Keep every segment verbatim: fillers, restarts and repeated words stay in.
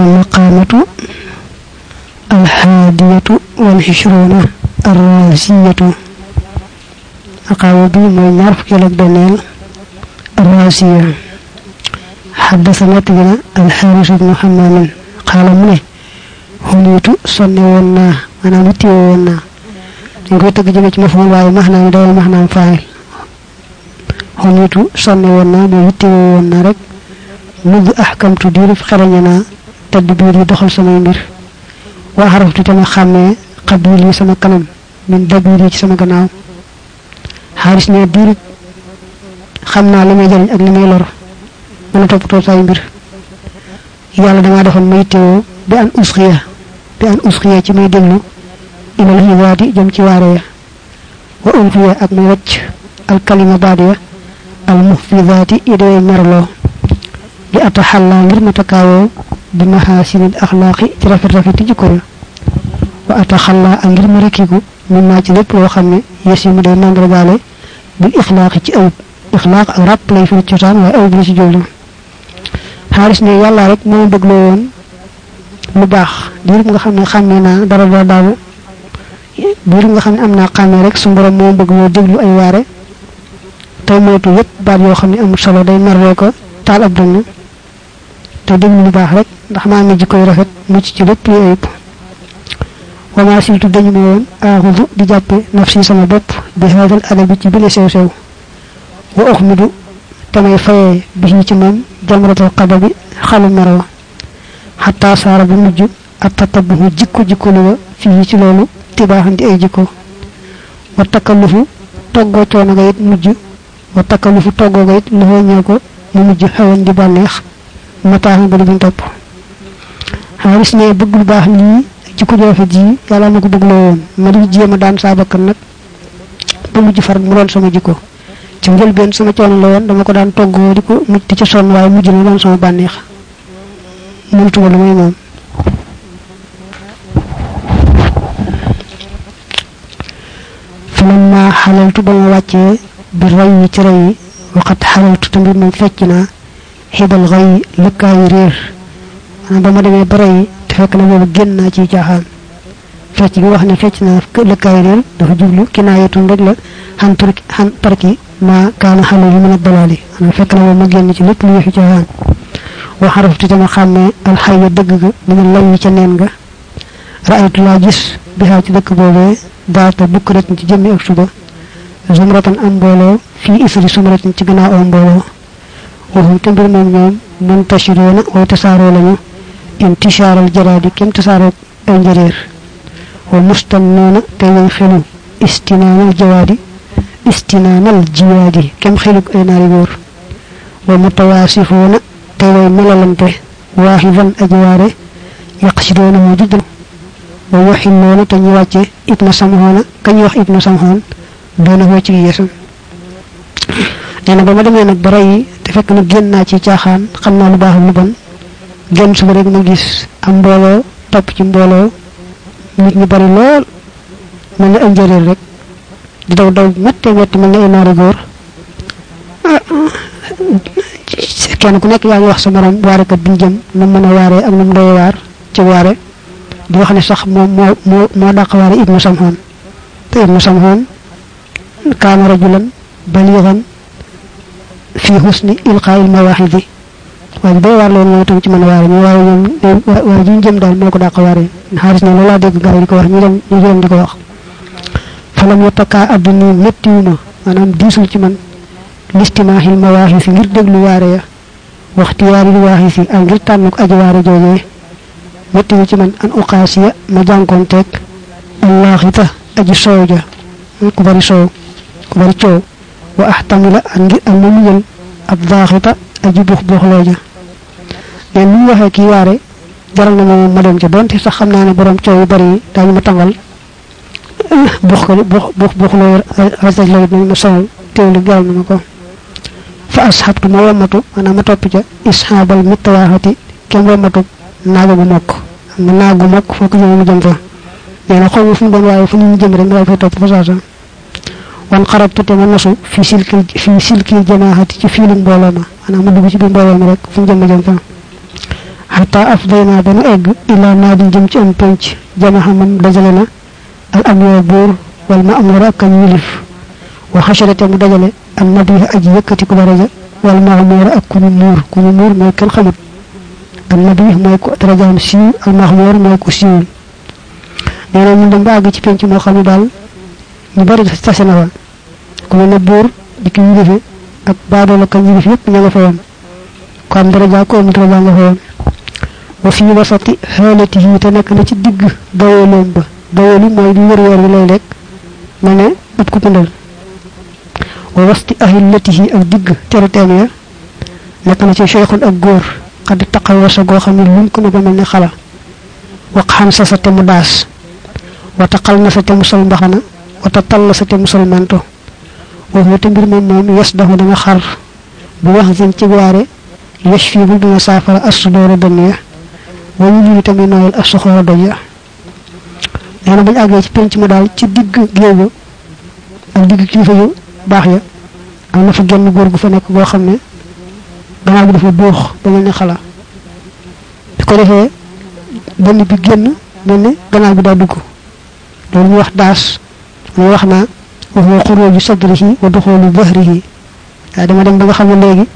المقامة الحادية والعشرون الرازية أقاوى بي موي ñaar fukki ak benel الرازية حدثنا تبنا الحارث بن حمام قال منه حنيت صنونا أنا متيونا نقول تجمع مفهوم واي مهنا داي مهنا فاعل حنيت صنونا متيونا رك منذ أحكمت دير في خرجنا تدبيري دخل سماي مير وعرفت تما خامي قبيلي سما كانم من دبيري ci sama gannaaw xaaris ne diir xamna limay jariñ ak limay lor mëna toppatoo say mbir yàlla dama defoon may teewoo bi an usxiya bi an usxiya ci may déglu ilal hiwaati jëm ci waare ya wa unfiya ak may wacc al kalima baadiya al muhfidaati idee merloo li ataxalla ngir ma takaawoo bi mahasinil axlaaqi ci rafet rafeti jikko ya wa ataxalla ak ngir ma rekkiku min naa ci lépp loo xam ne yesi mu day mandargaale bil ixlaaqi ci ayib ixlaaq ak ràpp lay fi cosaan waaye ayib la ci jublu xaalis ne yàlla rek moo bëgg loo woon lu baax diir nga xam ne xàmmee naa dara dara daabu diir nga xam ne am naa xàmmee rek su borom moo bëgg loo déglu ay waare tey moytu yépp baat yoo xam ne amul solo day merloo ko taal ab dënn te déglu lu baax rek ndax maa ngi jikkoy rafet mucc ci lépp lu ayib wama siltu dañu ma woon aaxudu di jàppe nafsi sama bopp bi haadal adabi ci bile sew sew wa uxmidu tamay fayee bi ci moom jamratul qadabi xalu mero xataa saara bu mujj ak tatabuhu jikko jikko lu wa fii ci loolu tibaaxan di ay jikko wa takkalufu toggoo coono ga it mujj wa takkalufu toggoo ga it lu ñëw ko mu mujj xawan di bànneex mataaxan ba di buñ topp xaalis ne bëgg lu baax lii ci ko joxe ji yàlla ma ko bëgg loo woon ma di jéema daan saa bakkan nag ba mujj far mu doon sama jikko ci ngël benn sama coono la woon dama ko daan toggoo di ko mujj ci sonn waaye mujj na doon sama bànneex mënatuma lu may moom falamma xalaltu ba ma wàccee bi ray yi ci ray yi waxat xalaltu tamit moom fecc naa xibal xay lëkkaayu réer ba ma demee ba ray fekk na boobu génn naa ci caaxaan fecc gi wax ne fecc naa lëkkaay réer dafa jublu kinaayatun rek la xan turki xan tarki ma kaana xale yi mën a dalaali ana fekk na boobu ma génn ci lépp lu yëfi caaxaan wa xaraftu tama xàmmee alxayya dëgg ga mu ne lay ca neen nga raaytu laa gis bi xaa ci dëkk boobee daata bukk rek ci jëmmi ak suba zumratan am mbooloo fii isri sumratin ci gannaaw am mbooloo waxum te mbir moom ñoom muntashiroona way tasaaroo lañu انتشار الجراد كم تسارك الجرير ومستنون تيوي خلو استنان الجواد استنان الجواد كم خلق اي ناري غور ومتواصفون تيوي ملالنته واحدا اجواره يقصدون موجود ويحنون تنيواتي ابن سمهون كن يوح ابن سمهون دونه وچي يسم neena bama demé nak baray te fekk na genn ci tiaxan xamna lu baax lu bon genn suba rek ma gis am mbolo top ci mbolo nit ñi bari lool man la anjere rek di daw daw metti metti man la naari goor kenn ku nek yaangi wax sa morom waré kat biñ jëm nu mëna waré ak nu doy war ci waré di wax ni sax mo mo mo daq waré ibnu samhon te ibnu samhon kana rajulan balighan fi husni ilqa'il mawahidi waaye day war loolu moo tam ci mën a waare ñu waaye ñoom waaye ji jëm daal moo ko dàq waare xaaris ne loolaa dégg gaa yi di ko wax ñu dem ñu dem di ko wax falam yotaka adduni méttiwuma maanaam diisul ci man listimaaxil mawaaxi si ngir déglu waare ya waxtiyaaril waaxi si ak ngir tànn ko aji waare joojee méttiwu ci man an uqaasiya ma jànkoonteeg allaaxita aji soow ja ku bari soow ku bari coow wa ahtamila ak ngir ak ma muyal ab daaxita aji bux bux looja mais lu waxe ki waare jaral na mo ma dem ci donte sax xamna ne borom ciow yu bari dañu ma tangal bux ko bux bux bux lo rasal la ñu ma saw teewlu gal na ko fa ashabtu ma wamatu ana ma top ca ishabal mitawahati kem wamatu naagu bu mokk am naagu mokk foko ñu jëm fa neena xaw fu doon waye fu ñu jëm rek nga fa top fa sa wan qarabtu te ma nasu fi silki fi silki jamaahati ci fiilu mbooloo ma ana ma dugg ci bi mbooloo mi rek fu jëm jëm fa hatta afdayna banu egg ila naadi jëm ci am penc jamaha man dajale na al amya bur wal ma'mura kan yilif wa hasharata mu dajale an nabi aji yëkkati ko daraja wal ma'mura ak ku nur ku nur moy ken xamut an nabi moy ko darajaam si al ma'mur moy ko siwul neena ñu dem ba ag ci penc mo xamni dal ñu bari tassé na wa ku ne bur di ki yilifé ak baado la kan yilif yépp nga fa won ko am daraja ko am daraja nga fa won wa fi wasati halatihi ta nek na ci digg dawolom ba dawolu moy di wër wër lay rek mané ab ko pendal wa wasti ahillatihi ak digg teretem ya nek na ci cheikhun ak goor qad taqaw sa go xamni lu ko ba melni xala wa xam sa sa temu das wa taqal na sa temu sol mbaxana wa tatal sa temu sol manto wa huwa tambir mom mom yasdahu dana xar bu wax jëm ci waré yashfi bu dina safara as-sudur dunya wa ñu tammi noyal as-sukhara dunya neena bañ agé ci penc mu dal ci digg geewu ak digg ci fayu bax ya amna fa genn goor gu fa nek go xamne dama bu dafa boox ba melni xala ko defé benn bi genn melni gannaaw bi da dugg loolu ñu wax daas ñu wax na wa huwa khuruju sadrihi wa dukhulu dhahrihi ya dama dem ba nga xamne legi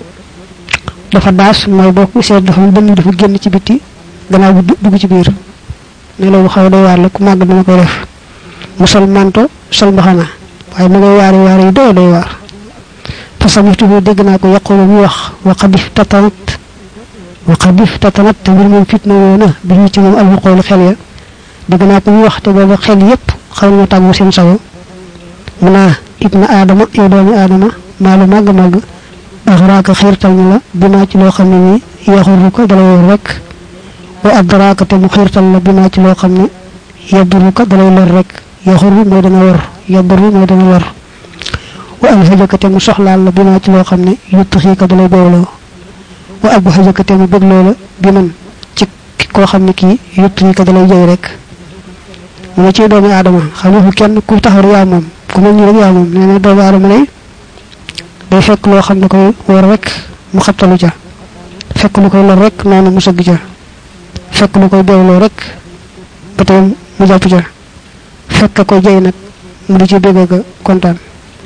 dafa daas moy bokku sét dafa benn dafa genn ci biti gannaaw bi dugg ci biir ne loolu xaw do war la ku mag dama koy def musal manto sol baxana waye ma ngay waari waari do do war fa samitu deg na ko yaqulu mi wax wa qad iftatanat wa qad iftatanat tamir mom fitna wona bi ci mom al qawlu xel ya deg na ko mi wax te bo xel yépp xaw na tagu seen sawo muna ibna adama yow doomi adama malu mag mag akhraaka xirtal la bima ci lo xamni ni yaxuru ko dala wor rek wa adraaka te mu xirtal la bima ci lo xamni yaburu ko dala lor rek yaxuru mo dana wor yaburu mo dana wor wa alhajaka te mu soxlaal la bima ci lo xamni yuttaxi ko dala bewlo wa abu hajaka te mu beglo la biman ci ko xamni ki yuttaxi ko dala jey rek mo ci doomi adama xamu kenn ku taxaw ya mom ku mel ni rek ya mom neena doomi adama lay day fekk lo xamne koy wor rek mu xaptalu ja fekk lu koy lor rek nonu mu sëgg ja fekk lu koy bewlo rek batam mu japp ja fekk ko jey nak mu di ci bëgg ga kontaan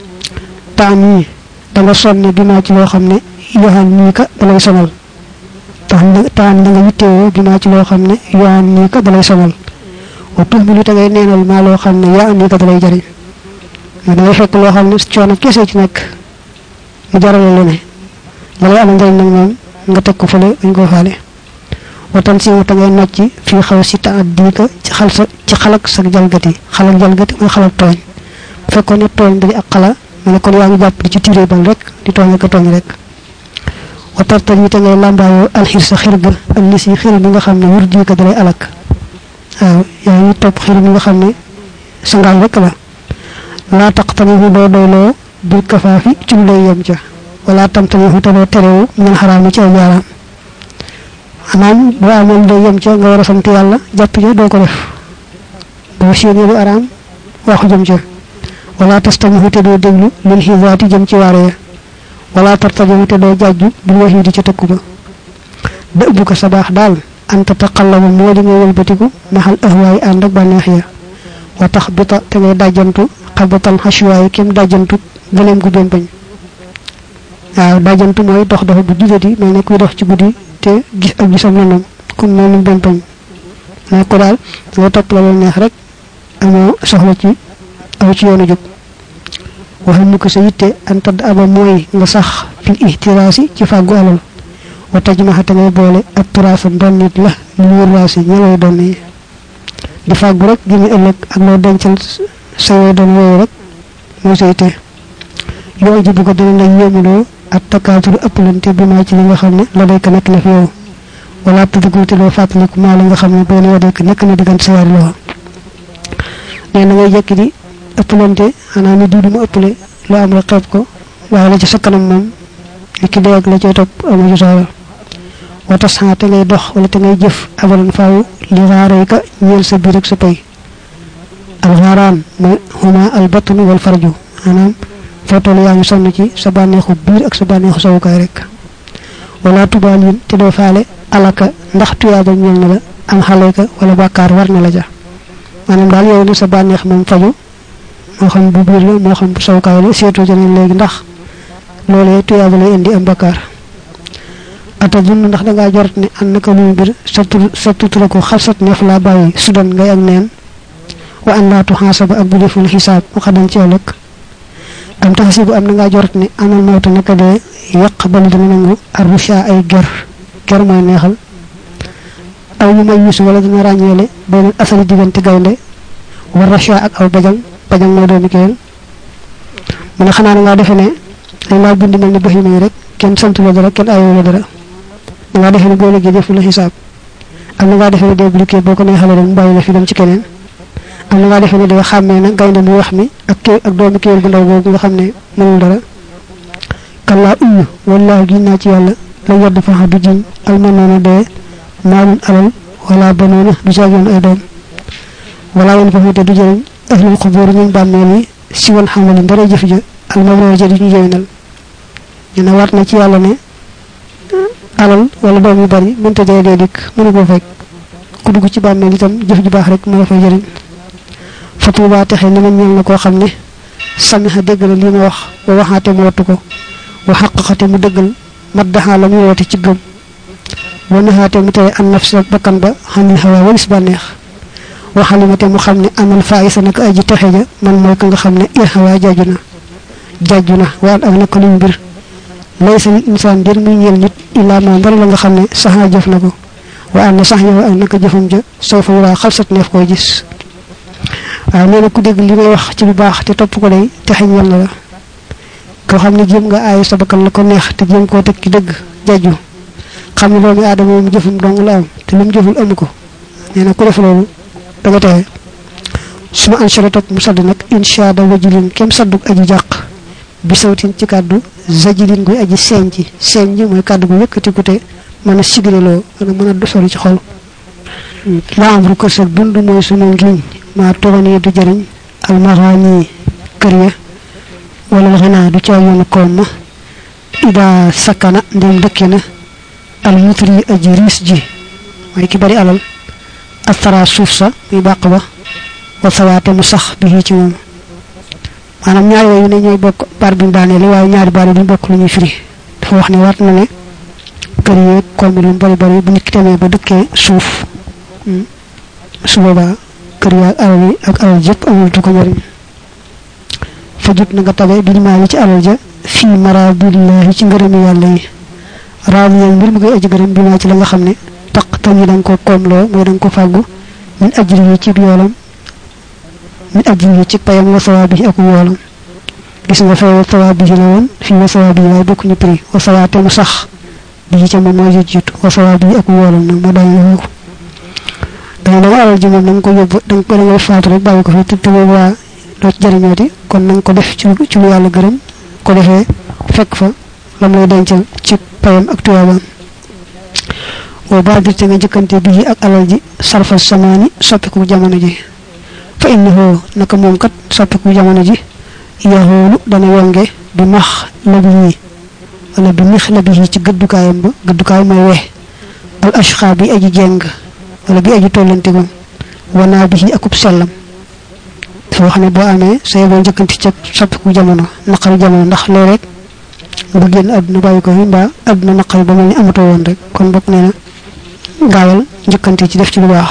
taam yi da nga sonni dina ci lo xamne yohan ni ka dalay sonal taam taam da nga yittewo dina ci lo xamne yohan ni ka dalay sonal wa tuhmilu ta ngay neenal ma lo xamne ya ni ka dalay jari da ngay fekk lo xamne ciona kesse ci nek mu jaral la ne la lay am ngal nak mom nga tek ko fele dañ ko faale watan ci wata ngay nocci fi xaw ci ta'addika ci xal sa ci xalak sa jalgati xalak jalgati moy xalak togn fekkone togn di ak xala mene ko yaangi japp ci tiré bal rek di togn ko togn rek watar tan ci ngay lambayo al khir sa khirga al lisi khir bi nga xamne wurdi ka dalay alak waaw yaangi top khir bi nga xamne sa ngal rek la la taqtani do doylo bil kafafi ci lay yam ca wala tam tan hu tano terew min haram ci yaram anam do amul do yam ca nga wara sant yalla japp ci do ko def do seeni lu aram waxu jëm ca wala tastamu te do deglu lil hizati jëm ci waré wala tartabu te do jajju bil wahidi ci tekku ba da bu ko sabax dal anta taqallabu modi nga wëlbatiku mahal ahwaay and ak banex ya wa takhbita te ngay dajantu qabatal hashwaay kim dajantu gelem gu doon bañ waaw dajantu moy dox dox bu digati mel ne kuy dox ci guddi te gis ak gisam nanam kum mel ni bañ bañ na ko dal nga top la neex rek amo soxla ci aw ci yoonu juk waxal mu ko sa yitte anta aba moy nga sax fil ihtirasi ci fagu alal wa tajmaha ta ngay boole ak turafa don nit la ñu rasi ñalay don ni di fagu rek gi ñu ëlëk ak lo dencal sayo don woy rek mo sayte yo jibu ko dina lay yemulo at takatur ëppalante bi ma ci li nga xamne la day ka nek la fi yow wala tuddu te lo fatali ko ma la nga xamne bo la day ka nek na digant sa war lo ne na ngay jekki di ëppalante ana ni dudu mu ëppale lo am la xeb ko waaye la ci sa kanam mom ki day ak la ci top amu ci solo wata sa te ngay dox wala te ngay jëf abalan faaw li raare ka ñeel sa biir ak sa pay al gharan huma al batn wal farju anam fotol yaangi sonn ci sa banexu biir ak sa banexu sawukay rek wala tubalin te do faale alaka ndax tuyaaba ñeel na la am xaleka wala bakkar war na la ja manam dal yow ni sa banex mom faju mo xam bu bir la mo xam bu sawkaay la seeto jëne legi ndax lolé tuyaaba lay indi am bakkar ata jinn ndax da nga jort ni annaka lu bir satu satu ko xalsat neef la bayyi sudan ngay ak neen wa an la tuhasaba ak bu deful hisab mu xadan ci ëlëk am tahsibu am nga jort ni amal mawta naka de yaqbal dina nangu arusha ay ger ger moy neexal aw ñu may yusu wala dina rañele benn asali digante gaynde war rasha ak aw bajang bajang mo doomi keel man xana nga defé ne dañ la bind melni bax yi rek kenn santu la dara kenn ayo la dara nga defé ne bo la gi deful hisab am nga defé ne débloqué boko neexale rek mbayyi la fi dem ci keneen am nga defé ne day xamé nak gaynde mu wax mi ak kee ak doomi keel bu ndaw bobu nga xamné mënul dara kala uyu wallahi ginna ci yalla la yedd fa hadu jinn al manana de malun alal wala banana du jagon ay doom wala won ko fete du jëriñ ahlul qubur ñu bàmmeel ci won xamal dara jëf ja al mawla ja di ñu jëwinal ñu na wat na ci yalla ne alal wala doom yu bari mën ta jëy de dik mënu ko fek ku dugg ci bàmmeel itam jëf ju baax rek mo fay jëriñ fatuba taxé na ñal na ko xamne samiha deggal li ma wax wa waxate mu wattu ko wa haqqaqate mu deggal maddaha la mu wote ci gëm wa nahate mu tay an nafs bakkan ba xamni hawa walis banex wa halimate mu xamni amal faisa nak aji taxeja man moy ko nga xamne ir hawa jajuna jajuna wa ak nak lu mbir laysa insan dir muy ñel nit illa ma dara la nga xamne saha jëf nako wa an sahya ak nak jëfum ja sawfa wala khalsat neef koy gis wa neena ku deg li may wax ci bu baax te top ko day taxeñ yalla la ko xamni jëm nga ay sa bakkan la ko neex te jëm ko tek ci deug jaju xamni doomi adama mu jëfum dong la am te lim jëful amuko neena ku def lolu da nga tay suma anshara top mu sadd nak insha da wajulin kem sadduk aji jaq bi sawtin ci kaddu zajilin guy aji senji senji moy kaddu gu yëkëti ko te mëna sigirelo mëna mëna dosori ci xol la amru ko sa dundu moy suma ngiñ ma togoni du jariñ al maghani kariya wala xana du ci yoonu koom ida sakana ndem dekkena al mutri ajris ji moy ki bari alal athara sufsa mi baqba wa sawata musax bi ci mom manam ñaar yoy ne ñoy bok bar bi daane li way ñaar bar bi bok lu ñuy firi dafa wax ni wat na ne kariya koom lu bari bari bu nit témé ba dekké suuf su boba kariya alal ak alal jep amul du ko jariñ fajut na nga tabe bil maali ci alal ja fi maradillahi ci ngërëm yalla yi raadiyan mbir mu koy aji gërëm bi ma ci la nga xamne tak tan yi dang ko komlo moy dang ko fagu min ajri yi ci yoolam min ajri yi ci payam wa sawabi ak yoolam gis nga fa sawabi la won fi wa sawabi way bokku ñu pri wa sawate mu sax bi ci mo moy jitu wa sawabi ak yoolam nak mo day ñu dañ la alal ji mom dang ko yobbu dang ko ngay faatu rek bayiko fi te wa do ci jariñoti kon nang ko def ci ci lu yalla gërem ko defé fekk fa lam lay dencal ci payam ak tuwabam o baadir te nga jëkante bi ak alal ji sarfa samani soppiku jamono ji fa innahu naka mom kat soppiku jamono ji yahulu dana yonge bi max labi wala bi mix labi ci gëddukayam ba gëddukay may wé al ashqa bi aji jeng wala bi aji tolante gum wana bi akub sellam fo xamne bo amé sey bo jëkënti ci soppiku jamono naqal jamono ndax lo rek bu genn aduna bayiko fi mba aduna naqal ba melni amato won rek kon bok neena gaawal jëkënti ci def ci lu baax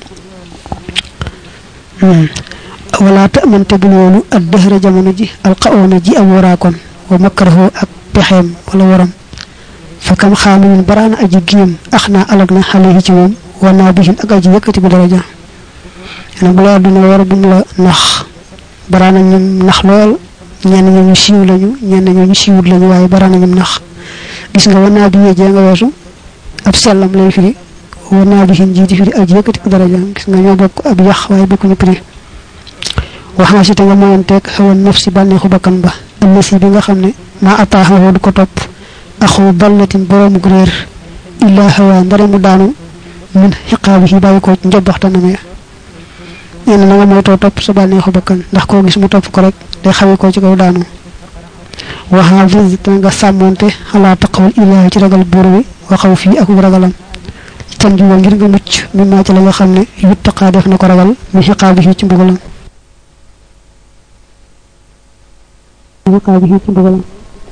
hmm wala ta'man tabulu ad-dahr jamono ji al-qawna ji awra kon wa makrahu ak pexem wala waram fa kam xamin barana aji gim akhna alagna xalihi ci mom wana bihin ak aji yëkëti bi daraja ana bu la duna war bu la nax barana ñum nax lool ñen ñu ñu siiw lañu ñen ñu ñu siiwut lañu waye barana ñum nax gis nga wana bi ye nga wessu ab sellam lay firi wana bi hin jiti firi aji yëkëti ko daraja gis nga ñoo bokk ab yax waye bokku ñu pri waxna ci te nga moyantek xawon nafsi banexu bakkan ba nafsi bi nga xamne ma ataahu du ko top akhu ballatin borom gureer illa hawa ndare mu daanu min hiqabihi bayiko njobaxtaname ñen na nga moy to top sa banexu bakkan ndax ko gis mu top ko rek day xawé ko ci kaw daanu wa hafiz ta nga samonté ala taqwal ilahi ci ragal bur wi wa xaw fi ak ragalam tan ji ngir nga mucc mi ma ci la nga xamne yuttaqa def na ko ragal mi xiqabi ci mbugalam xiqabi ci mbugalam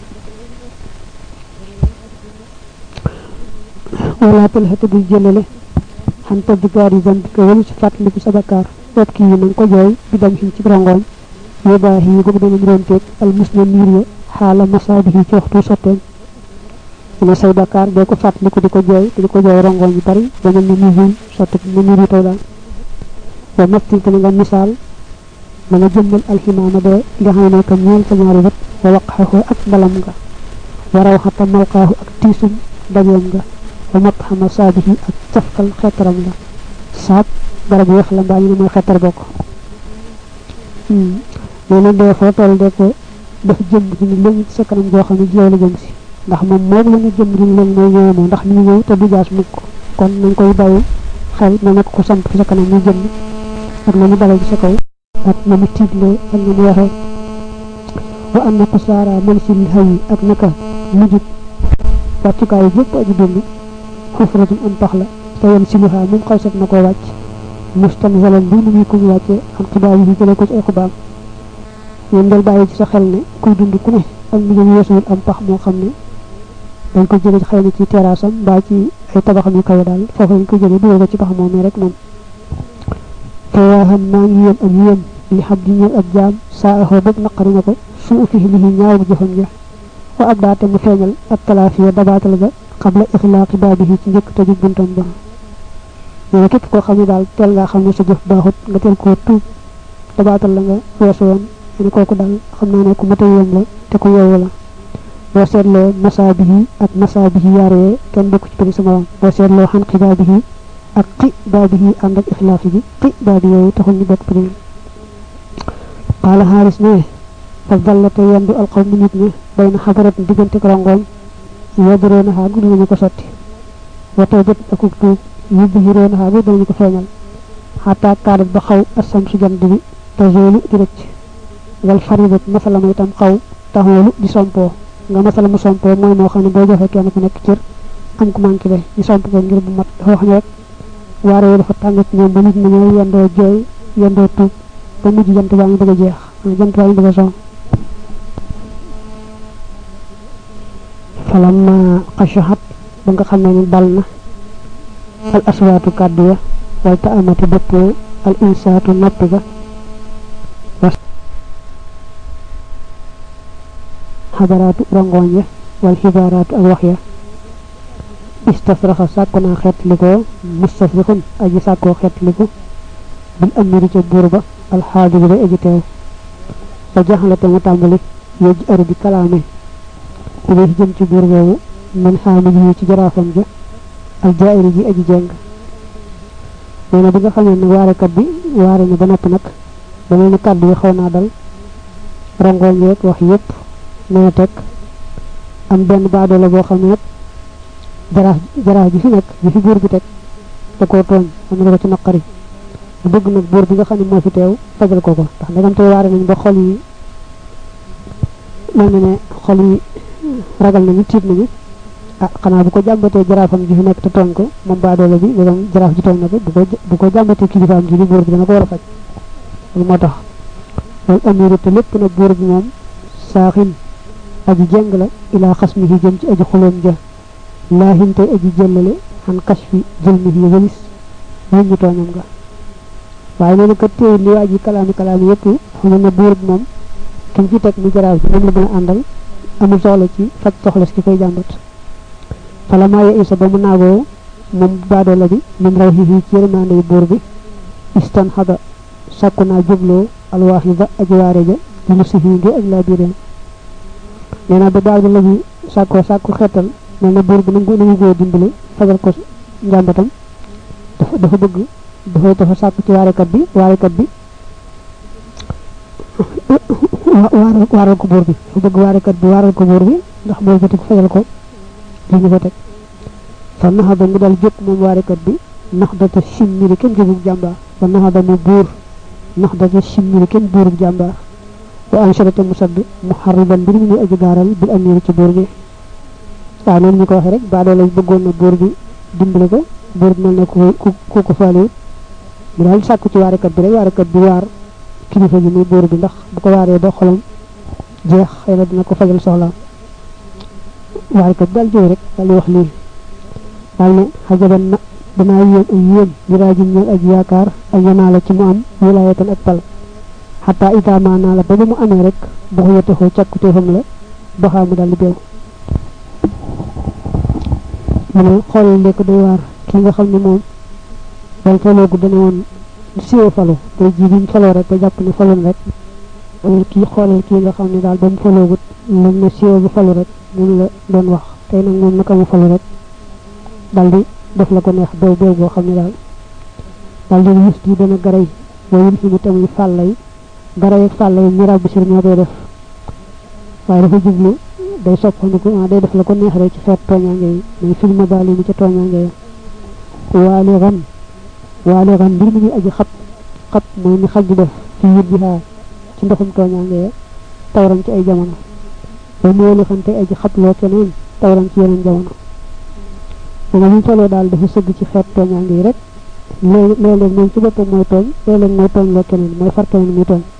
wala talhatu bi jëlale han tadgaari zambika wal ci fatli ci sabakar wat ki ñu ko joy bi dem ci rongoom yobahi ko do ñu ronté al muslimin hala masabihi ci waxtu soté ñu say bakar de ko fatli ko diko joy diko joy rongoom yu bari ba ñu ñu soté ñu ñu taw la wa mafti ko nga misal ma nga jëmmal al himama de nga xamne ko ñeel sa ñaari wat wa waqahu ak balam nga waraw hatta malqahu ak tisum dajom nga wa mathama sabihi ak tafkal xetaram la sab garab wax la mbañu moy xetar bok hmm lolu do fa tol de ko def jëm ci ni lëng ci sa kanam go xamni jeew la jëm ci ndax mom mo la ñu jëm ñu lëng moy ñëw ndax ñu ñëw te du jaas mukk kon nañ koy bayyi xel na nak ko samp ci sa kanam ñu jëm ak lañu dalal ci sa kaw ak na mu tiitlé ak ñu waxé wa anna qasara mansil hayy ak naka mujub wàccukaay yëpp aji dund xufratun am pax la te yam siluha moom xawsat na ko wàcc mustamzalan bi nu muy ko wàcce am xibaar yi jële ko ci ay xibaar ñoom del bàyyi ci sa xel ne kuy dund ku ne ak mi ngi yeesul am pax moo xam ne dañ ko jële xëy na ci terrassam mbaa ci ay tabaxam yu kawe daal foofu lañ ko jële dugal ko ci pax moom rek moom te waaxam maa ngi yem ak yem li xam di ñëw ak jaam saa axoo bépp naqari na ko su fi lihi ñaaw bu jëfam ja wa abdaate mu feeñal ak talaafiya dabaatal ga qabla ikhlaqi babihi ci njëkk tëju buntam ba ñu képp koo xam ne daal teel nga xam ne sa jëf baaxut nga teel koo tuub dabaatal la nga weesu woon ñu kooku daal xam naa ne ku mata yom la te ku yeewu la boo seetloo masaabihi ak masaabihi yaaree kenn bokk ci bëri sama wam boo seetloo xan xibaabihi ak xi baabihi ànd ak ikhlaafi bi xi baabi yooyu taxul ñu bokk bëri qaala xaaris ne fa dallate yendu alqawmu nit ñi bayna xabarat diggante rongoom yadrona ha gudu ñu ko sotti wa tawbat ak tuub yubhirona ha gudu ñu ko feñal hatta kadat ba xaw asam su jand bi tazulu di recc wal faridat masala may tam xaw taxolu di sompo nga masala mu sompo moy mo xamne bo joxe kenn ku nek cër am ku manki be di sompo ko ngir bu mat wax ne rek waré dafa tangat ñoom ba nit ñi ñoy yendo joy yendo tuub ba mujj jant ba ngi bëgg jeex jant ba ngi bëgg so falamma qashahat ba nga xamne ni dalna al aswatu kaddiya wal ta'amati boppo al insatu nappiga was habaratu rangonya wal hibaratu al wahya istasraha sakuna khetliko mustasrihun aji sakko khetliko bil amri ci burba al hadir ba aji tew ba jaxlate mu tambali yej arbi kalame ilayhi jëm ci buur boobu man xaamil ci jaraafam ja al jaayiri ji aji jeng neena bi nga xamne ne waarekat bi waare na ba nopp nag ba mel ni kàddu yi xaw naa dal rongoñ yeeg wax yépp nee teg am benn baado la boo xam ne nag jaraaf jaraaf ji fi nekk ji fi buur bi teg da koo tooñ am na ko ci naqari bëgg nag buur bi nga xam ne moo fi teew fajal ko ko ndax ndegam tey waare nañ ba xol yi mel ne xol yi ragal nañu tiit nañu ah xanaa bu ko jàmbatee jaraafam ji fi nekk te tooñ ko moom baadoole bi dagam jaraaf ji tooñ na ko bu ko bu ko jàmbatee kilifaam ji di buur bi dana ko war a faj loolu moo tax wal amiru te lépp nag buur bi moom saaxin aji jeng la ilaa xasmihi jëm ci aji xuloom ja laahin tey aji jëllale xan kasfi jëlmihi walis ñu ñu tooñam nga waaye nee na kat teew li waa ji kalaami kalaami yëpp xam ne buur bi moom kim ci teg mu jaraaf bi moom la gën a àndal amul soxla ci faj soxla ki koy jàmbat fala ma ya isa ba mu naagoo moom baadola bi min raw hi ci yërmande buur bi istan hada sakku naa jubloo alwaahida ajwaare ja di mu sihi ngi ak laa biireen nee na ba baadola bi sakko sakku xetal mel na buur bi nangu nangu goo dimbali fajal ko njàmbatam dafa dafa bëgg dafa dafa sakku ci waarekat bi waarekat bi waral waral ko buur bi fu bëgg waarekat bi waral ko buur bi ndax mooy joti ko fajal ko li ñu fa teg fa naxada mu dal jóg moom waarekat bi naxdata simmiri kenn jógub jàmbaar fa naxada mu buur naxdata simmiri kenn buurub jàmbaar wa ansharata musadd muharriban bir ñu aji garal bil amir ci boor gi sa non ñu ko waxe rek baado lay bëggoon na boor bi dimbali ko boor mel ne ko ko ko faale mu dal sakku ci warekat bi rek warekat bi war kilifa gi muy boor bi ndax bu ko waré ba xolam jeex xeyna dina ko fajal soxla warekat dal joy rek dal wax li dal ne hajaban na dama yeen yeen diraaji ñu ak yaakar ak yanaala ci mu am wilayatan ak pal hatta ita maana la ba mu amé rek bu ko yete xoo ciakute fam la baxa mu dal beew mu xol nek doy war ki nga xamni mom dal falo gu dana won siwo falo tay ji biñ falo rek te japp ni falon rek ki xolal ki nga xamni dal bam falo gut lu ne siwo bu falo rek mu la doon wax tay nak mom naka mu falo rek dal di def la ko neex beew beew go xamni dal dal di yus di dana garay wayum ci tam falay garay ak falay ñu rab ci ñoo koy def waye dafa jublu day soppandiku day def la ko neex rek ci xeet toñange yi muy film bali ni ci toñange wali ran wali ran bir mi aji xap xap moy ni xal di def ci yiddiha ci ndoxum toñange tawram ci ay jamono ba mo li xante aji xap lo keneen tawram ci yeneen jamono dama ñu tolo dal dafa sëgg ci xeet toñange yi rek léeg-léeg moom ci boppam mooy tooñ léeg-léeg mooy tooñ lo keneen mooy far keneen muy tooñ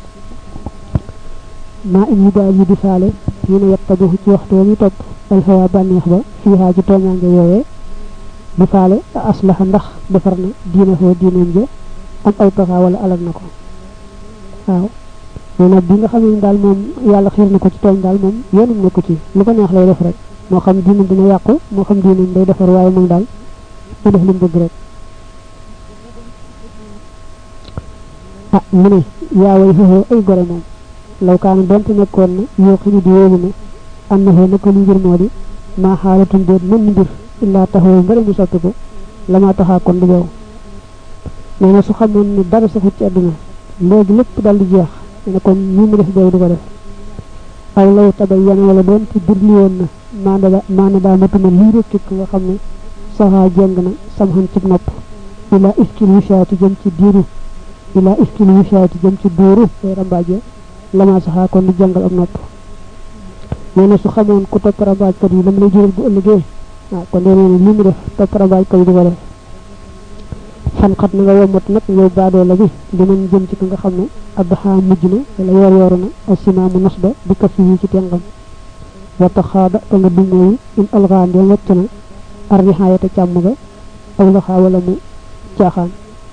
ma in ba yi di faale ñu ne yattabu ci waxtu ñu top al hawa banex ba fi ha ci toñange yoyé bu faale aslaha ndax defar na diina ho diinam je am aw taxa wala alal nako waaw ñena bi nga xamé dal mom yalla xir nako ci tooñ dal mom yoonum nako ci lu ko neex lay def rek mo xam diinam dina yaqku mo xam diinam day defar waye mom dal mu def lim bëgg rek ah mu ne yaa way xëxoo ay gore moom law kaana donte nekkoon na yoo xini di wóolu ne am na xoo naka lu ngir moo di maa xaalatun déet mën mbir illaa taxoo mbara mu soppi ko lama taxaa kon du beew nee na su xamoon ni dara saxut ci àdduna léegi lépp dal di jeex nee na kon ñu mu def beew du ko def aw law tabay yana wala doonte birli woon na maana maana daa matuma lii rek nga xam ne saxaa jeng na sam xam ci nopp ila iskil wishaati jëm ci diiru ila iskil wishaati jëm ci dooru way rambaaje lama saxaa kon du jàngal am nopp neena su xamoon ku topp rambaaj kat yi lam lay jural bu ëllëgee ah kon neena li mu def topp rambaaj kat yi du ko def fan xat na nga womat nag yow baadoo la bi di mën jëm ci nga xam ne addaxa mujj na wala yor yoru na asimaamu nasba bi kaf yi ci tengam wa taxaada te nga dumooyu in alxaan ya wacc na arrixaayata càmm ga aw laxaa wala mu caaxaan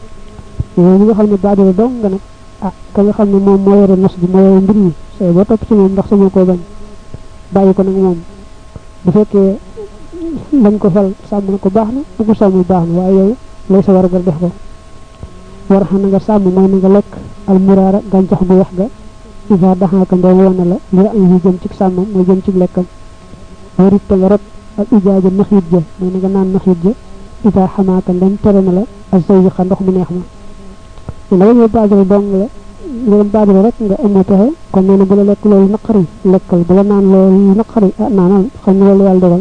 yow nga xam ne baadoo dong nga nag ah ka nga xam ne moom moo yore nos bi moo yore mbir yi say boo topp ci moom ndax sama koo bañ bàyyi ko nag moom bu fekkee lañ ko fal sàmm na ko baax na bu ko sàmmul baax na waaye yow lay sa war gar def ko war xam na nga sàmm mooy na nga lekk al muraara gàncax gu wex ga isa daxaaka ndoo woon na la li ay yi jëm ci sàmmam mooy jëm ci lekkam warit te nga rot ak ijaaja naxit ja mooy na nga naan naxit ja isa xamaaka ndem tere na la ak say yi xa ndox mu neex ma la ñu baadal dong la ñu baadal rek nga amu taxé kon neena bu la lek loolu naqari lekkal bu la naan loolu naqari ah naanal xam loolu yàlla dogal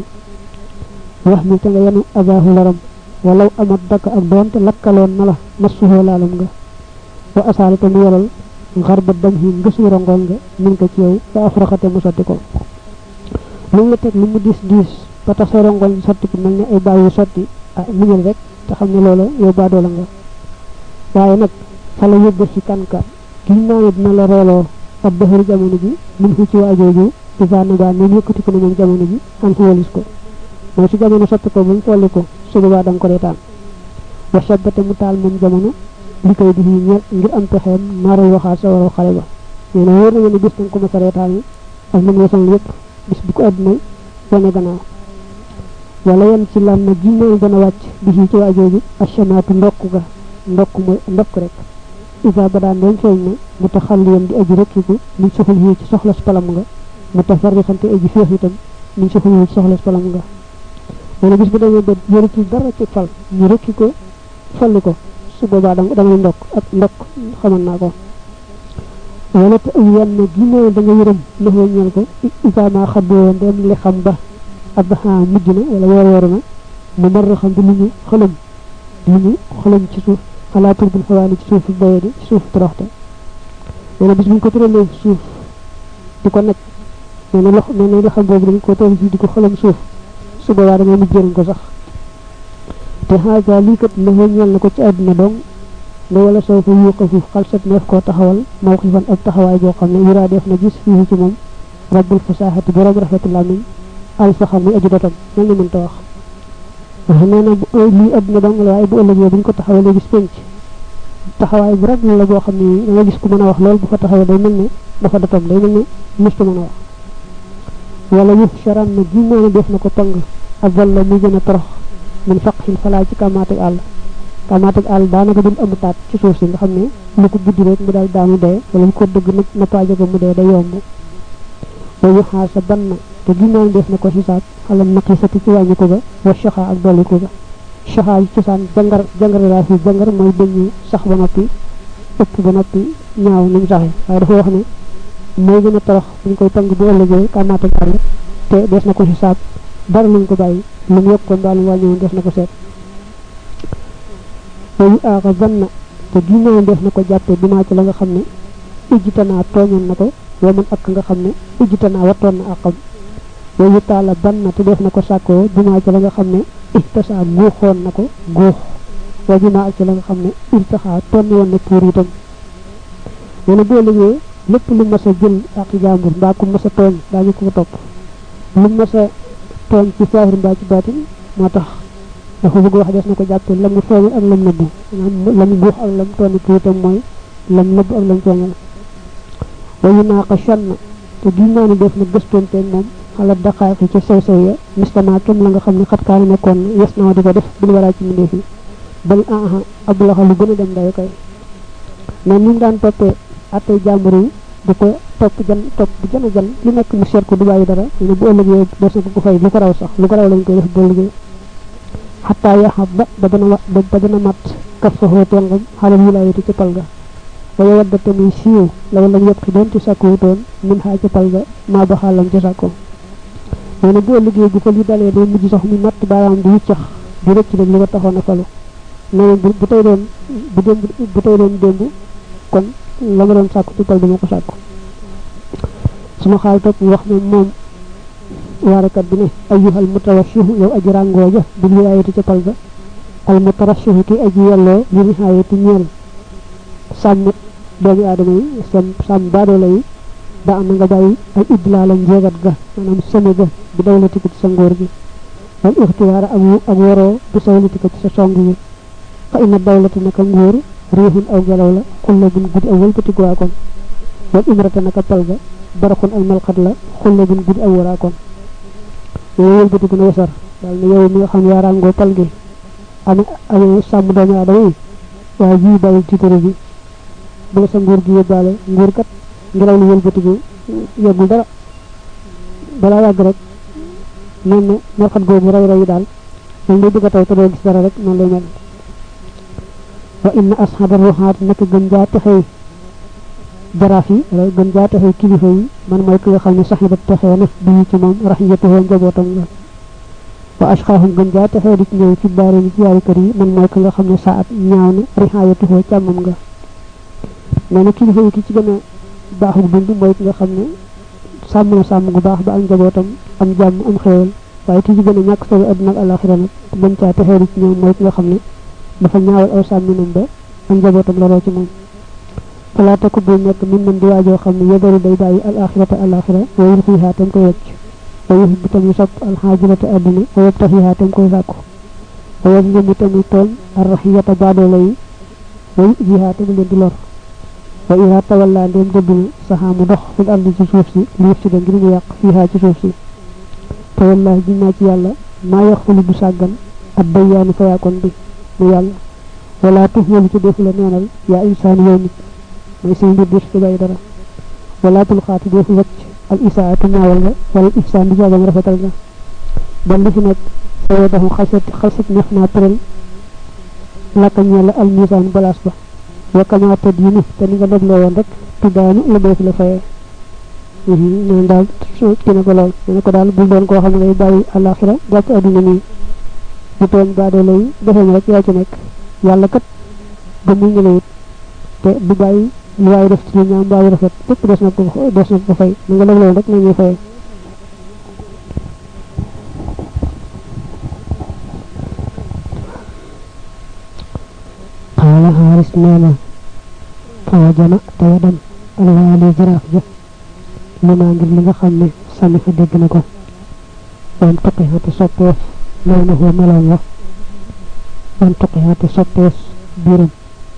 wax mi te nga yenu abahu laram walaw amat daka ak donte lakkaloon na la masuho laalum nga wa asaalata mu yoral xarba dam hi ngësu rongoon nga min ko ci yow ba afraxate mu sotti ko lu la teg lu mu dis dis ba tax sa rongoon sotti ko mel ne ay bàyyi sotti ah muñal rek te xam ne loolu yow baadoo la nga waaye nag fala yóbbu ci kanka giñ naa dina la reeloo ab baxari jamono ji mun fu ci waajooju isaana baa moom yëkkati ko ne moom jamono ji am fu walis ko mooy su jamono sotti ko buñ folli ko su boobaa danga ko reetaan wa shabbate mu taal moom jamono li koy di ñeel ngir am pexeem maaral waxaat sa waraw xale ba nee na wóor na ne bis danga ko masa reetaan ak mën wasan yëpp bis bu ko àdduna wane gannaaw wala yan ci lam na giñ naa dana wàcc bi ci waajooju ashamaatu ndokk ga ndokk mooy ndokk rek isa ba daan doon feeñ na mu taxalliyam di aji rekkiku min soxal yi ci soxlas palam nga mu tafarrixante aji féex itam min soxal yi ci soxlas palam nga wala bis bu demee ba yëritul dara ci fal ñu rekki ko falli ko su boobaa dama ndokk ak ndokk xamal naa ko wala te ay yenn ginnaaw da nga yërëm lëxoo ñeel ko isa maa xabboo ndem li xam ba addaxa mujj na wala yor yor na mu mar xam di lu ñu xëlam lu ñu xëlam ci suuf ala turbul xawaani ci suufu bayadi ci suufu toroxte nee na bis buñ ko tëralee suuf diko naj nee lox nee li xam bobu dañ ko toll ci diko xolam suuf su boobaa da ngay mu jëriñ ko sax te haaja li kat la ñal na ko ci aduna dong la wala soo fa yuqafu xalsat neef ko taxawal mawqifan ak taxawaay boo xam ne yura def na gis fii ci moom rabbul fasahati borom rafetu lamin al faxam muy aji dotam mel ni mënta wax wax nee na lii aduna dong la waaye bu ëllëgee buñ ko taxawalee gis penc taxawaay bu rag la boo xam ne da nga gis ku mën a wax lool bu fa taxawee day mel ne dafa dotam day mel ne mustu mën a wax wala yu sharan na gi moo def na ko pang ak walla muy gën a torox min faqhil fala ci kamaate àll kamaate àll daanaka duñ amu taat ci suuf si nga xam ne lu ko buddi rek mu daal daanu dee wala ko dëgg nag na paaje ko mu dee day yomb wa yu xaasa banna te gi moo def na ko xisaab xalam naqisati ci wàññi ko ga wa shaxa ak dolli ko ga shaxa ci saan jangar jangar la fi jangar mooy dañu sax ba noppi ëpp ba noppi ñaaw ñu saxé waaye dafa wax ne mooy gën a torox buñ koy tang bu ëllëgee kamaate àll te des na ko xisaab dara luñ ko bàyyi lu mu yokkoon daal wàññi def na ko seet wayu aaxa zanna te ginnaaw def na ko jàppee bi maa ci la nga xam ne ijjitanaa tooñoon na ko waman ak nga xam ne ijjitanaa wattoon na àqam wayu taala banna te def na ko sàkkoo bi maa ci la nga xam ne ihtasaa guuxoon na ko guux wa bi maa ak ci la nga xam ne irtaxaa tonni woon na pour itam nee na boo liggéey lépp lu mas a jël ak jàmbur mbaa ku mas a tooñ daañu ko topp lu mas a tooñ ci saahir mbaa ci baatin moo tax dafa bëgg wax des na ko jàppee lam feeñal ak lam nëbbu lam guux ak lam tonni pour itam mooy lam nëbbu ak lam feeñal wayu naaqa chann te ginnaaw ni def na gëstoon teeg moom xalaat daqaaq yi ca sew sew ya mistama kem la nga xam ne xatkaani nekkoon na yes naa di ko def bil waraa ci mbindee fi bal aha ab loxo lu gën a dem day koy mais ni mu daan toppee attay jàmbur yi di ko topp jan topp bu jan a jan lu nekk mu seet ko du bàyyi dara ñu bu ëllëgee des na ko fay lu ko raw sax lu ko raw lañ koy def bu ëllëgee xataa yaxab ba ba dana wa ba dana mat kaf faxoo tengam xalal wilaayati ci pal ga waaye wadda te muy siiw la wala yëpp ki doon ci sàkku wutoon min xaa ci pal ga maa ba xaalam ci sàkko nee na bu ëllëgee bu ko li dalee day mujj sax mu matt baaraam di wiccax di rëcc rek li ko taxoon a falu nee na bu tey doon bu démb bu tey doon démb kon la ma doon sàkku ci pal dama ko sàkku suma xaal topp wax ne moom waarakat bi ne ayyuhal mutawashshihu yow aji ràngoo ja bil wilaayati ca pal ga al mutarashihu ki aji yelloo li nihaayati ñeel sàmm doomi aadama yi seen sàmm baadoola yi ba am na nga bàyyi al idlaalam jeegat ga maanaam seme ga bi dawlati ko ci sa ngóor gi wal ixtiyaara ak ak waroo bi sawlati ko ci sa song gi fa inna dawlati naka ngóor riixun aw gelaw la xulla bun guddi aw wëlbatiku waa kon wal imrata naka pal ga baraxun al malxat la xulla bun guddi aw waraa kon yow wëlbatiku na wesar daal ne yow mi nga xam yaaraangoo pal gi am amee sàmm doomi aadama yi waaye jii bàyyi tiitari bi bu la sa nguur gi yóbbaale nguur kat ngelaw li wëlbatiku yeggul dara balaa yàgg rek noonu ne malxat googu ray ray daal moom day bëgg a taw te doo gis dara rek noonu lay mel wa inna ashabar ruhaat naka gën jaa texey jaraaf yi wala gën jaa texey kilifa yi man mooy ki nga xam ne saxibat texee na bii ci moom raxiyatuhoo njabootam la wa ashxaahum gën jaa texee di ci ñëw ci baare ni ci yaari kër yi man mooy ki nga xam ne saat ñaaw na rixaayatuhoo càmmam nga nee na kilifa yi ki ci gën a baaxug dund mooy ki nga xam ne sàmm na sàmm gu baax ba am njabootam am jàmm am xéewal waaye ki ci gën a ñàkk solo àdduna ak alaxira nag gën caa texee di ci ñëw mooy ki nga xam ne dafa ñaawal aw sàmminam ba am njabootam loroo ci moom falaata ko bu nekk min man di waajoo xam ne yëbaru day bàyyi al axirata al axira wa yurfiha tam koy wecc wa yuhibbu tam sopp al xaajirata àdduna wa yabtaxiha tam koy sàkku wa yazlimu tam tooñ ar raxiyata baadoola yi wa yujiha tam leen di lor wa ira tawalla ndéem dëdd na saxaa mu dox fil ardi ci suuf si liif si da ngir mu yàq fiiha ci suuf si te wallahi ginnaa ci yàlla maa yaxfulu du sàggan ak dayyaani fayaakoon bi mu yàlla wala tuxmalu ci defu la neenal yaa insaan yow nit mooy say mbir defu ci bàyyi dara wala tul xaati defu wacc al isaatu ñaawal nga wala ihsaan di jaagam rafetal nga ba li fi nekk soo dafa xalsat xalsat neex naa tëral lakka ñeel al misaan balaas ba wakama tëdd yi ni te ni nga dogloo woon rek tuddaanu la def la fayee neen daal kina ko lool ne ko daal bul doon koo xam ne ngay bàyyi àlaxira jàpp adduna nii bu tooñ baadoo lay defee rek yaa ci nekk yàlla kat ba muy ñëwee te du bàyyi lu waay def ci ñaam baayu rafet lépp des na ko des na ko fay nga lag loolu rek nañuy fay qaala xaaris neena faajana tawadam alwaali jaraaf ja li maa ngir li nga xam ne sami fa dégg na ko wan tuqixati soppeef noonu huwa meloon wax wan tuqixati soppeef biiram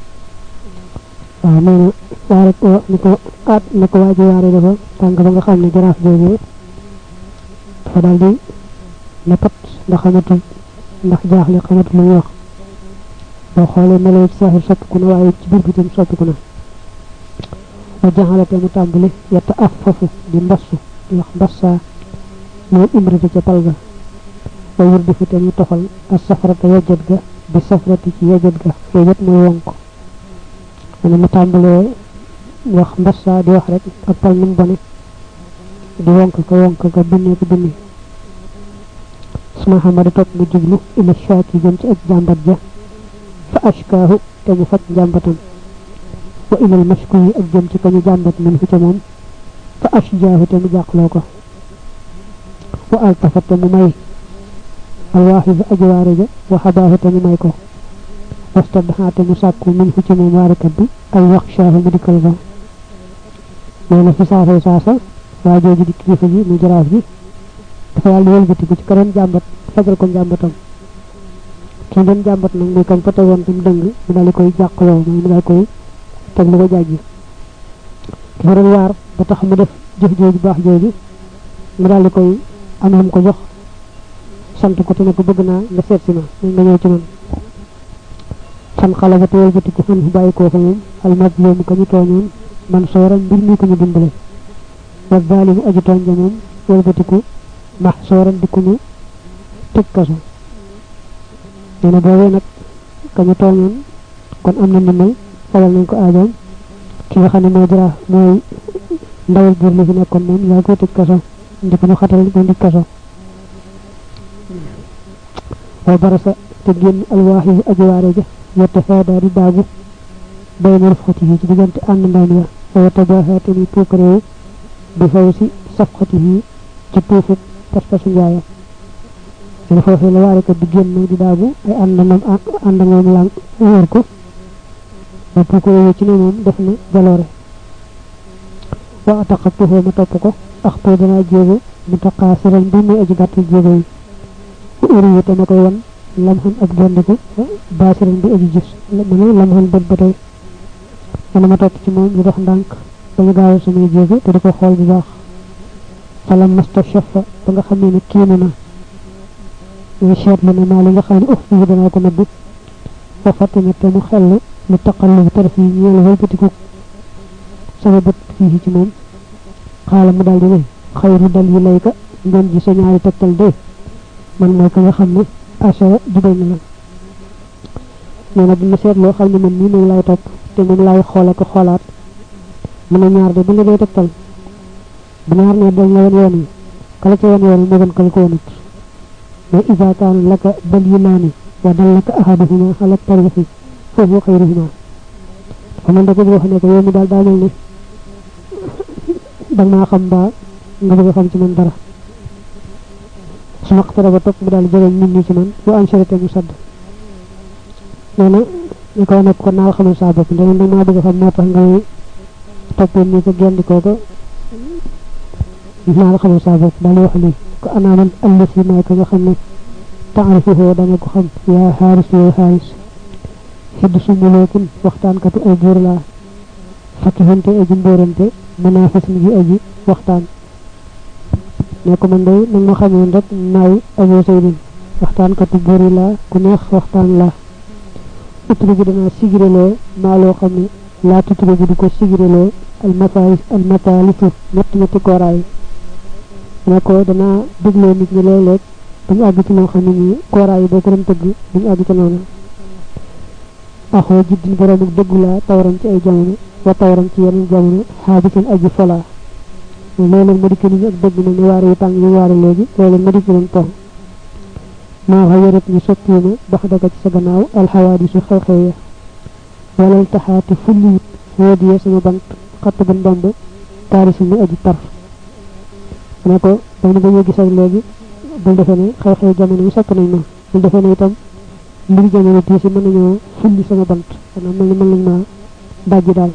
waaw nee na waare ko ni ko at ni ko waaji waare dafa tàng ba nga xam ne jaraaf jooju dafa daal di nekkat ndax xamatul ndax jaaxle xamatul lu muy wax boo xoolee meloo ci saaxir soppiku na waaye ci biir bitam soppiku na wa jaxalate mu tàmbali yetta af foofu di mbassu di wax mbassaa moom imrati ca palga wa wur di fi te mu toxal ak safarata yajjat ga bi safarati ci yajjat ga yajjat mooy wonk mu mu tàmbalee wax mbassaa di wax rek ak pal num bone di wonk ko wonk ko binnee ko binni suma xamadi topp mu jublu ila shaaki jëm ci ak jàmbat ja fa ashkaahu te mu faj njàmbatam wa ilal mashkuyi ak jëm ci kañu jàmbat min fu ca moom fa ashjaahu te mu jàqloo ko wa altafat te mu may alwaaxidu ajiwaare ja wa xabaahu te mu may ko wastadxaa te mu sàkku min fu ca moom waarikat bi ay waxshaahu mu dikkal ko nee na fi saasay saasa waa jooju di kilifa ji mu jaraaf ji dafa yàlla wëlbatiku ci kanam jàmbat fajal ko njàmbatam ki doon jàmbat nag muy kam fa tegoon tam dëng mu daal di koy jàqloo mooy mu daal koy teg lu ko jàjji ki fa doon waar ba tax mu def jëf jooju baax jooju mu daal di koy am lu mu ko jox sant ko te ne ko bëgg naa nga seet si ma nga ñëw ci man fan xala ba te wëlbatiku fan fu bàyyi koo fa moom almazluum ka ñu tooñoon man sooram mbir mi ko ñu dimbale wa zaalimu aji tooñ ja moom wëlbatiku max sooram di ko ñu tëj kaso nee na boobee nag ka ñu tooñoon kon am na ndimbal fajal nañ ko aajoom ki nga xam ne mooy jaraaf mooy ndawal buur li fi nekkoon moom yaa ko tëj kaso ndi ko ñu xatal ko ndi kaso wa barasa te génn alwaax yi ajiwaare ja yette faadaa di daagu bay na rufxati yi ci diggante ànd ndoom ya wa tabaaxaate ni puukareewu bi faw si safxati yi ci puufuk pas-pasu njaayam dina foofee la waarekat di génn di daagu ay àndandam àndandoom lang wër ko ba puukareewu ci ne moom def na jaloore wa ataqabtuhu ma topp ko axtu danaa jéego mu taqaasiran bi muy aji gàttal jéego yi bu uri te ma koy wan lam xan ak dondiku baasiran bi aji gis mu ne lam xan bët ba tey dana ma topp ci moom di dox ndànk ba ñu gaawal samay jéego te di ko xool bu baax falam mastashafa ba nga xam ne ne kiinu na ñu seetlu ne maa li nga xam ne ux fii danaa ko nëbb fa fàttine te mu xell lu taqallu taraf yi ñeel wëlbatiku sama bët fii ci moom xaala mu daal di ne xayru dal yi layka ngeen ji sa ñaari tegtal de man mooy ka nga xam ne asara jubal na la nee na dina seetloo xam ne man nii moom laay topp te moom laay xool ak xoolaat mu ne ñaar de bu nga dee tegtal bu ñaar ne dañ la woon yoon yi kala ca woon yoon yi moo gën kala ko wonut mais isa kaan laka dal yi naani wa dal laka ahaduhuma ala tariqi foofu xayruhuma dafa man da ko wax ne ko yow mi daal daa mel ne dang maa xam mbaa nga bëgg a xam ci man dara su ma xtara ba topp mu daal jëgal nit ñi ci man wa ansharite mu sadd nee na ñu ko nekk kon naa xamal saa bopp ndene dang maa bëgg a xam moo tax ngay toppoon nii ko gendikoo ko naa la xamal saa bopp daal wax lii ko ana man allasi maay ko nga xam ne taarifuhu da nga ko xam yaa xaaris yow xaaris xidd su mulookin waxtaankatu ay buur laa fakkihante aji mbóorante manaafisin gi aji waxtaan ne ko man day nag ma xamoon rek naay Abu Saydin waxtaankatu buur yi laa ku neex waxtaan laa utru gi danaa sigireloo maa loo xam ne laa tutru gi di ko sigireloo almafaalis almataalisu ñett ñetti kooraay ne ko danaa dégloo nit ñi léeg-léeg dañu àgg ci loo xam ne ñi kooraay yi boo ko doon tëgg duñu àgg ci noonu axoo jiddin boroomu dëggu laa tawran ci ay jamono wa tawran ci yeneen jamono xaabisan aji folaa léeg-léeg ma dikki nit ñi ak dëgg na ne waare yu tàng yu waare léegi léeg-léeg ma dikki leen toog maa xa yarat ñi soppiima bax daga ci sa gannaaw alxawaadisu xew-xew ya walal taxaate fulliwut hodiye sama bant xatt ban domb taarisu mu aji tar ne ko dama dañu gis ak léegi bul defee ne xew-xew jamono yi sopp nañ ma bul defee ne itam mbir jamono tii si mën nañoo fulli sama bant xanaa mel ni mën lañ ma dajji daal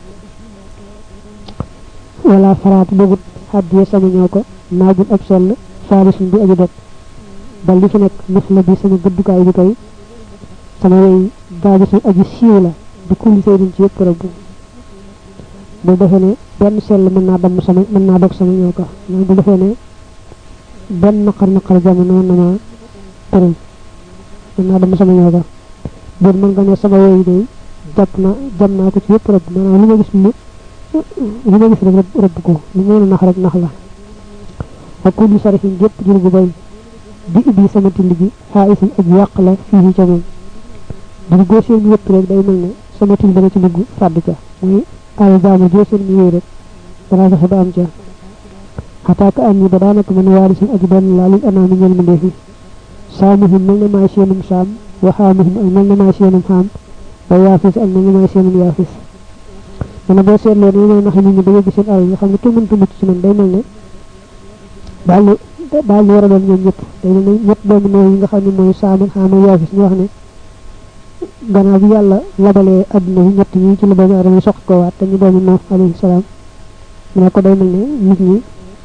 wala faraat bëggut hadiye sama ñëw ko naajul ab sell faalisun bi aji dog bal li fi nekk naf la bi sama gëddukaay bi koy sama way gaaji su aji siiw la di kulli seydin ci yëpp rëbb bu defee ne benn sell mën naa damm sama mën naa dog sama ñëw ko mooy bu defee ne benn naqar naqar jamono mën na ma tëral mën naa damm sama ñëw ko bon mën nga ne sama way day jàpp na jam naa ko ci yëpp rëbb maanaam li ma gis lu li ma gis rek rëbb ko lu mën a nax rek nax la ak kulli sarifin gépp jur gu bay di ubbi sama tilli gi xaaisin ak yàq la fii ca moom bu góor seen yëpp rek day mel ne sama til dana ci dugg fàdd ca muy ay jaamu joo seen mi yooyu rek dana fexe ba am ca xataaka am ñi ba daanaka man waari seen aji benn laa lil anaami ñel mu ndeefi saamuhum mel na maay seenum saam waxaamuhum ak mel na maay seenum xaam wa yaafis ak mel na maay seenum yaafis dana boo seetloo ni may nax nit ñi ba yóbbu seen alal nga xam ne kenn mënta mucc ci man day mel ne daal lu daal lu war a doon ñoom ñëpp day mel ne ñett doomu néew yi nga xam ne mooy saam ak xaam ak yaafis ñu wax ne gannaaw bi yàlla labalee adduna bi ñett ñi ci la doomu aadama soq ko waat te ñu doomu Nuux alayhi salaam mu ne ko day mel ne nit ñi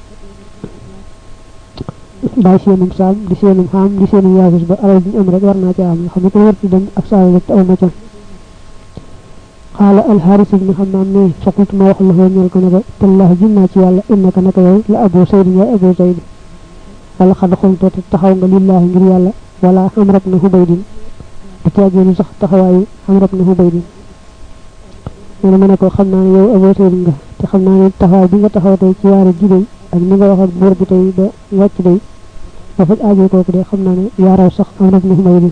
bàyyi seenum saam di seenum xaam di seenum yaafis ba alal bi ñu am rek war naa ca am nga xam ne ko war ci dem ak saal rek te aw ma ca xaala alxaaris ibnu xammaam ne faqultu ma wax la foo ñeel ko ne ko tallaahi jin naa ci yàlla innaka naka yow la abu saydi yaay abu saydi wala xad xulta te taxaw nga lillaahi ngir yàlla wala xamrab na xubaydin di caageenu sax taxawaayu xamrab na xubaydin nee ma ne ko xam naa ne yow abu saydi nga te xam naa ne taxawaay bi nga taxaw tey ci waare ji day ak ni nga wax ak buur bi tey ba wàcc day ba faj aajoo kooku de xam naa ne yaa raw sax xamrab na xubaydin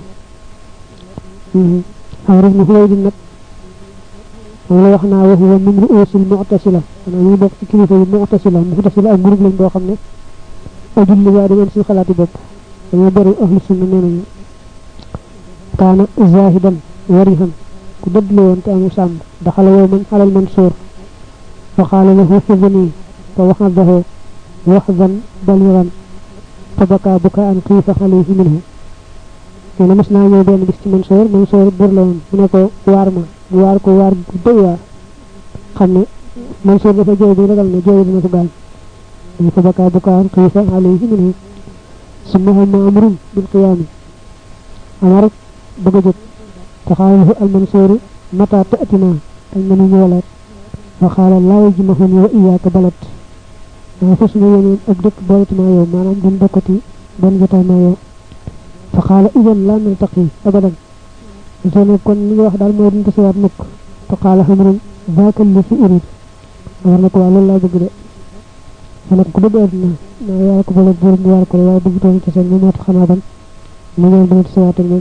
xamrab na xubaydin nag wala wax naa wax wa min ruusil mu'tasila ana ñu bokk ci kilifa yi mu'tasila mu'tasila ak groupe lañ boo xam ne ajul li waa dañu ci xalaati bopp dañoo bari ahlu sunna nee nañu kaana zahidan warihan ku dëdd la woon te amu sàmm daxala yow man xalal man sóor fa qaala lahu xidni fa waxadahu waxdan baliran fa baka bukaan xiifa alayhi minhu nee na mas naa ñëw benn bis ci man sóor man sóor bur la woon mu ne ko waar ma mu waar ko waar gu doy waar xam ne man sóor dafa jooy bi ragal ne jooy dina ko gaañ dañ fa baka bukaan xiifa alayhi minhu summa hamma amrun bil qiyaami amar bëgg a jóg taxaalahu almansooru mata ta'tina ak mënu ñëwalaat wa xaala laa yajmahun wa iyaaka balat maa fas na yeneen ak dëkk boolati maa yow maanaam duñ bokkati benn jotaay maa yow fa xaala idan laa naltaqi abadan soo ne kon li nga wax daal mooy duñ tasewaat mukk fa xaala xamrun daaka li fi urid war na ko waa loolu laa bëgg de xanaa ku bëgg àdduna naa yàlla ko bëgg buur mu war ko waaye bëgg toon ci seen moo tax xanaa ban mu ñëw dina tasewaat ak moom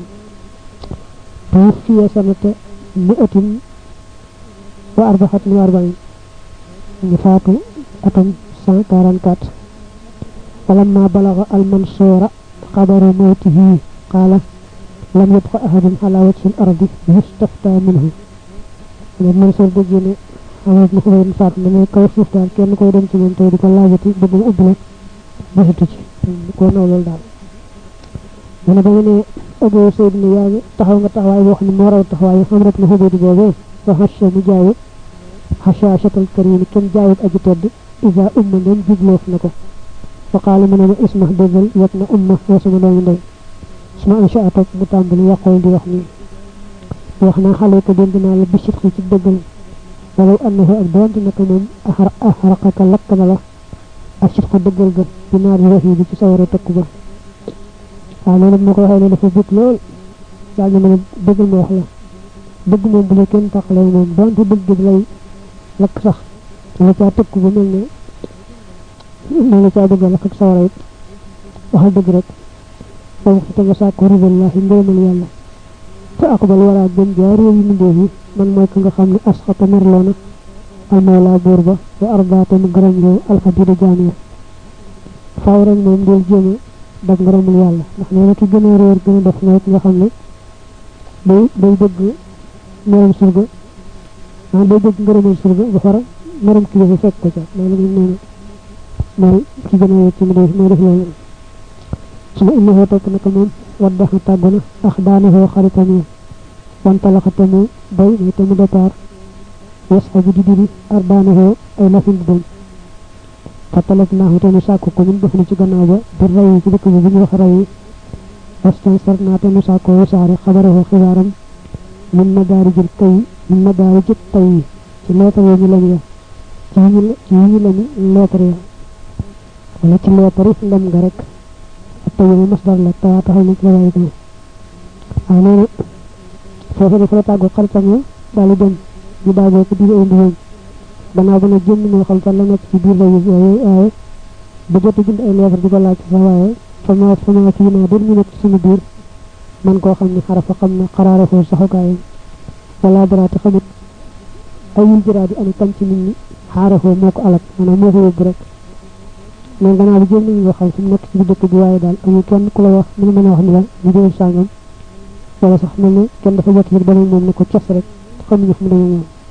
توفي سنة مئة وأربعة وأربعين نفات أتم سان كارانكات فلما بلغ المنصور خبر موته قال لم يبق أحد على وجه الأرض يستفتى منه المنصور دجيني أمد مخبرين فات من كوفوف دال كين كوي دم ci mom tay diko laajati bëgg mu ubbi ba ci ko naw lol dal dana ba ne Abu Sayd ni yaa taxaw nga taxawaay boo xam ne moo raw taxawaay xam rek na xubéedi boobee fa xasha mu jaayu xashaashatal karim kenn jaayut aji tedd isa umma ndem jubloof na ko fa qaala mu ne ma isma dëggal yet na umma wa sama doomu ndey suma ansha atak mu tàmbali yàqool di wax nii wax naa xale ko dénd naa la bisit xi ci dëggal walaw annahu ak doonte naka moom axraqaka lakk na la ak sit ko dëggal ga bi naar yi wax yi bi ci sawara tëkk ba waaw loolu moo ko waxee ne dafa bëgg lool daal ne ma ne dëggal ma wax la dëgg moom bu la kenn tàqalee moom donte dëgg bi lay lakk sax la caa tëkk ba mel ne mel ne caa bëgg a lakk ak sawara it waxal dëgg rek foofu fi te nga sàkku ridallahi ngërëmal yàlla te aqbal waraa gën jaa réew yi mindéef yi man mooy ka nga xam ne asxata merloona almawla buur ba wa ardaate mu gërëm loo alxadida jaamiya faaw rek moom del jéema dag ngërëmul yàlla ndax nee na ki gën a réer gën a def nawet nga xam ne day day bëgg meram surga ah day bëgg ngërëmal surga ba fara merum kilifa fekk ko ca loolu ñu neena mooy ki gën a wéet ci mu def mooy def loolu suma innahu topp naka moom waddaxa tàgguna ax daanahoo xaritam ya wantalaxate mu bay muy te mu départ yasxabu di diri ardaanahoo ay lafin di dem fatalab naahu te mu sàkku ko min bëx ni ci gannaaw ba bir rayi ci dëkk bi bu ñu wax rayi wastan sar naa te mu sàkkoo wasaare xabarahoo xibaaram min madaari jël kay min madaari jël tay ci leetar yi ñu lañ ya ci ñu ci ñu lañu leetar ya wala ci leetar yi lem nga rek tay mu masdar la ta taxal na ci way ko ana foofu dafa la tàggoo xaritam ya daal dem ñu daagoo ko diga indi woon gannaaw ba nag jënd moo xam fan la nekk ci biir rayu yooyu waaye ba jot bind ay leetar di ko laaj sax waaye fama fama fii naa doon ñu nekk ci suñu biir man koo xam ne xarafa xam na xaraara foofu saxukaayam wala daraate xamut ay yul jëraa di ani kam ci nit ñi xaarafoo moo ko alak maanaam moo ko yóbbu rek mais gannaaw bi jëm nañu nga xam fu mu nekk ci biir dëkk bi waaye daal amul kenn ku la wax mën mën a wax ni la ñu jël sàngam wala sax mel ne kenn dafa jot rek dama moom ne ko cas rek xamuñu fu mu demee moom